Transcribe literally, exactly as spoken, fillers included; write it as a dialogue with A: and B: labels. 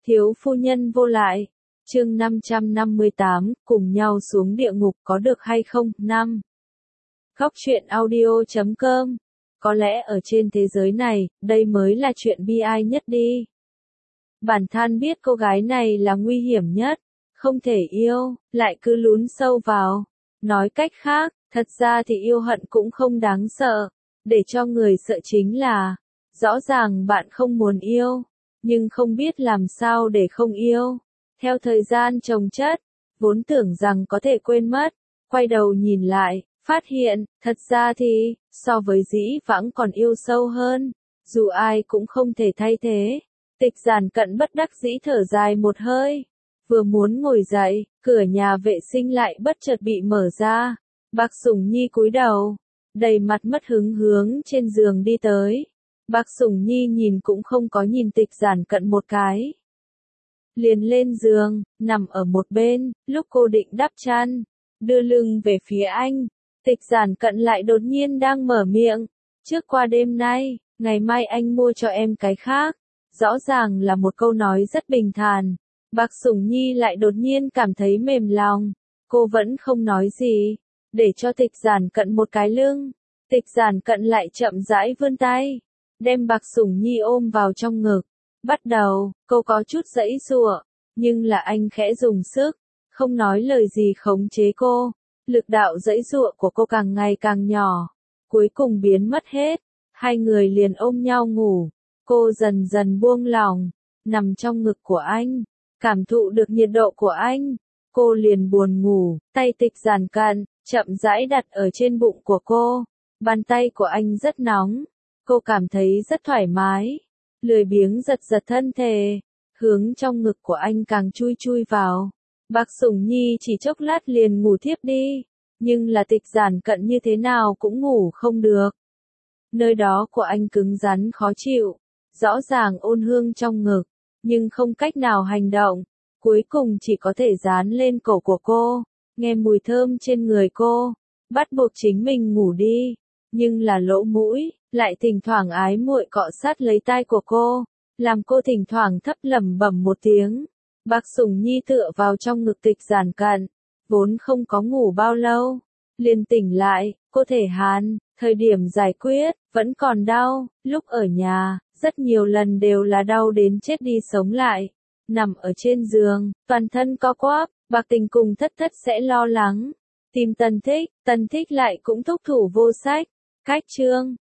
A: Thiếu phu nhân vô lại. Chương năm trăm năm mươi tám, cùng nhau xuống địa ngục có được hay không? năm. Góc truyện audio chấm com. Có lẽ ở trên thế giới này, đây mới là chuyện bi ai nhất đi. Bản thân biết cô gái này là nguy hiểm nhất, không thể yêu, lại cứ lún sâu vào. Nói cách khác, thật ra thì yêu hận cũng không đáng sợ. Để cho người sợ chính là, rõ ràng bạn không muốn yêu, nhưng không biết làm sao để không yêu. Theo thời gian chồng chất, vốn tưởng rằng có thể quên mất, quay đầu nhìn lại, phát hiện, thật ra thì, so với dĩ vãng còn yêu sâu hơn, dù ai cũng không thể thay thế. Tịch Giản Cận bất đắc dĩ thở dài một hơi, vừa muốn ngồi dậy, cửa nhà vệ sinh lại bất chợt bị mở ra. Bạc Sủng Nhi cúi đầu, đầy mặt mất hứng hướng trên giường đi tới. Bạc Sủng Nhi nhìn cũng không có nhìn Tịch Giản Cận một cái, liền lên giường, nằm ở một bên. Lúc cô định đắp chăn, đưa lưng về phía anh, Tịch Giản Cận lại đột nhiên đang mở miệng. Trước qua đêm nay, ngày mai anh mua cho em cái khác. Rõ ràng là một câu nói rất bình thản. Bạc Sủng Nhi lại đột nhiên cảm thấy mềm lòng. Cô vẫn không nói gì, để cho Tịch Giản Cận một cái lưng. Tịch Giản Cận lại chậm rãi vươn tay, đem Bạc Sủng Nhi ôm vào trong ngực. Bắt đầu, cô có chút giãy giụa, nhưng là anh khẽ dùng sức, không nói lời gì khống chế cô. Lực đạo giãy giụa của cô càng ngày càng nhỏ, cuối cùng biến mất hết. Hai người liền ôm nhau ngủ. Cô dần dần buông lỏng, nằm trong ngực của anh, cảm thụ được nhiệt độ của anh. Cô liền buồn ngủ, tay Tịch Giản Cận chậm rãi đặt ở trên bụng của cô. Bàn tay của anh rất nóng, cô cảm thấy rất thoải mái, lười biếng giật giật thân thể, hướng trong ngực của anh càng chui chui vào. Bạc Sủng Nhi chỉ chốc lát liền ngủ thiếp đi, nhưng là Tịch Giản Cận như thế nào cũng ngủ không được. Nơi đó của anh cứng rắn khó chịu, rõ ràng ôn hương trong ngực, nhưng không cách nào hành động, cuối cùng chỉ có thể dán lên cổ của cô, nghe mùi thơm trên người cô, bắt buộc chính mình ngủ đi, nhưng là lỗ mũi lại thỉnh thoảng ái muội cọ sát lấy tai của cô, làm cô thỉnh thoảng thấp lẩm bẩm một tiếng. Bạc Sủng Nhi tựa vào trong ngực Tịch Giản Cận, vốn không có ngủ bao lâu, liền tỉnh lại. Cô thể hàn, thời điểm giải quyết, vẫn còn đau. Lúc ở nhà, rất nhiều lần đều là đau đến chết đi sống lại. Nằm ở trên giường, toàn thân co quắp, Bạc Tình cùng Thất Thất sẽ lo lắng, tìm Tần Thích, Tần Thích lại cũng thúc thủ vô sách. Cách chương